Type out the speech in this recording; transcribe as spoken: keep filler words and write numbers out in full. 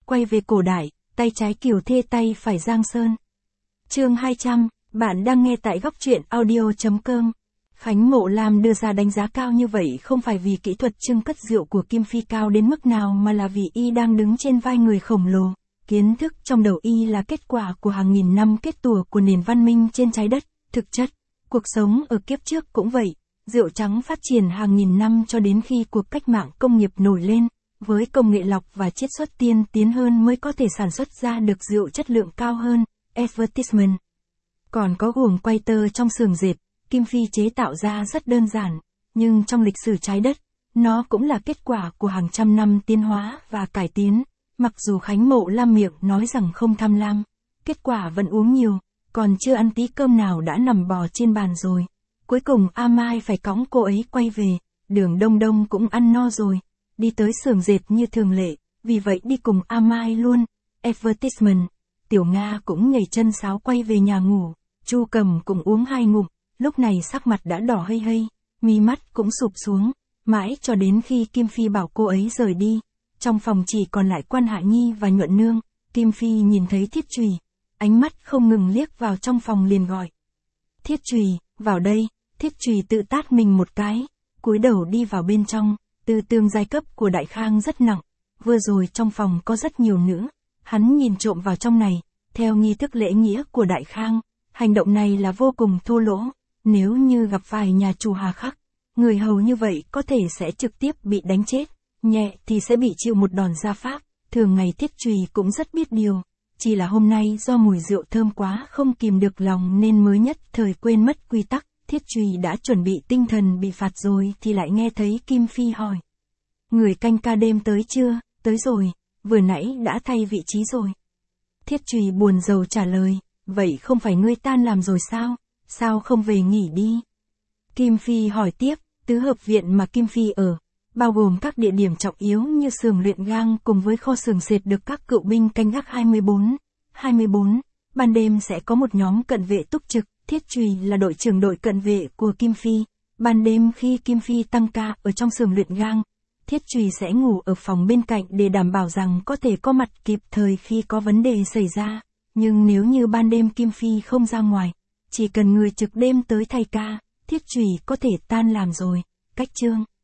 quay về cổ đại, tay trái Kiều Thê tay phải Giang Sơn. Chương hai trăm, bạn đang nghe tại góc truyện audio chấm com. Khánh Mộ Lam đưa ra đánh giá cao như vậy không phải vì kỹ thuật trưng cất rượu của Kim Phi cao đến mức nào mà là vì y đang đứng trên vai người khổng lồ. Kiến thức trong đầu y là kết quả của hàng nghìn năm kết tủa của nền văn minh trên trái đất. Thực chất, cuộc sống ở kiếp trước cũng vậy. Rượu trắng phát triển hàng nghìn năm cho đến khi cuộc cách mạng công nghiệp nổi lên, với công nghệ lọc và chiết xuất tiên tiến hơn mới có thể sản xuất ra được rượu chất lượng cao hơn. Advertisement. Còn có guồng quay tơ trong xưởng dệt, Kim Phi chế tạo ra rất đơn giản, nhưng trong lịch sử trái đất, nó cũng là kết quả của hàng trăm năm tiến hóa và cải tiến. Mặc dù Khánh Mộ Lam miệng nói rằng không tham lam, kết quả vẫn uống nhiều, còn chưa ăn tí cơm nào đã nằm bò trên bàn rồi. Cuối cùng A Mai phải cõng cô ấy quay về, Đường Đông Đông cũng ăn no rồi, đi tới xưởng dệt như thường lệ, vì vậy đi cùng A Mai luôn. Advertisement. Tiểu Nga cũng nhảy chân sáo quay về nhà ngủ, Chu Cầm cũng uống hai ngụm, lúc này sắc mặt đã đỏ hây hây, mi mắt cũng sụp xuống, mãi cho đến khi Kim Phi bảo cô ấy rời đi. Trong phòng chỉ còn lại Quan Hạ Nhi và Nhuận Nương, Kim Phi nhìn thấy Thiết Trùy, ánh mắt không ngừng liếc vào trong phòng liền gọi. Thiết Trùy, vào đây. Thiết Trùy tự tát mình một cái, cúi đầu đi vào bên trong. Tư tương giai cấp của Đại Khang rất nặng, vừa rồi trong phòng có rất nhiều nữ, hắn nhìn trộm vào trong này, theo nghi thức lễ nghĩa của Đại Khang, hành động này là vô cùng thô lỗ, nếu như gặp phải nhà chủ hà khắc, người hầu như vậy có thể sẽ trực tiếp bị đánh chết, nhẹ thì sẽ bị chịu một đòn gia pháp. Thường ngày Thiết Trùy cũng rất biết điều, chỉ là hôm nay do mùi rượu thơm quá không kìm được lòng nên mới nhất thời quên mất quy tắc. Thiết Trùy đã chuẩn bị tinh thần bị phạt rồi thì lại nghe thấy Kim Phi hỏi. Người canh ca đêm tới chưa? Tới rồi, vừa nãy đã thay vị trí rồi. Thiết Trùy buồn rầu trả lời, vậy không phải ngươi tan làm rồi sao? Sao không về nghỉ đi? Kim Phi hỏi tiếp, tứ hợp viện mà Kim Phi ở, bao gồm các địa điểm trọng yếu như xưởng luyện gang cùng với kho xưởng dệt được các cựu binh canh gác hai mươi bốn. hai mươi bốn, ban đêm sẽ có một nhóm cận vệ túc trực. Thiết Trùy là đội trưởng đội cận vệ của Kim Phi. Ban đêm khi Kim Phi tăng ca ở trong xưởng luyện gang, Thiết Trùy sẽ ngủ ở phòng bên cạnh để đảm bảo rằng có thể có mặt kịp thời khi có vấn đề xảy ra. Nhưng nếu như ban đêm Kim Phi không ra ngoài, chỉ cần người trực đêm tới thay ca, Thiết Trùy có thể tan làm rồi. Cách chương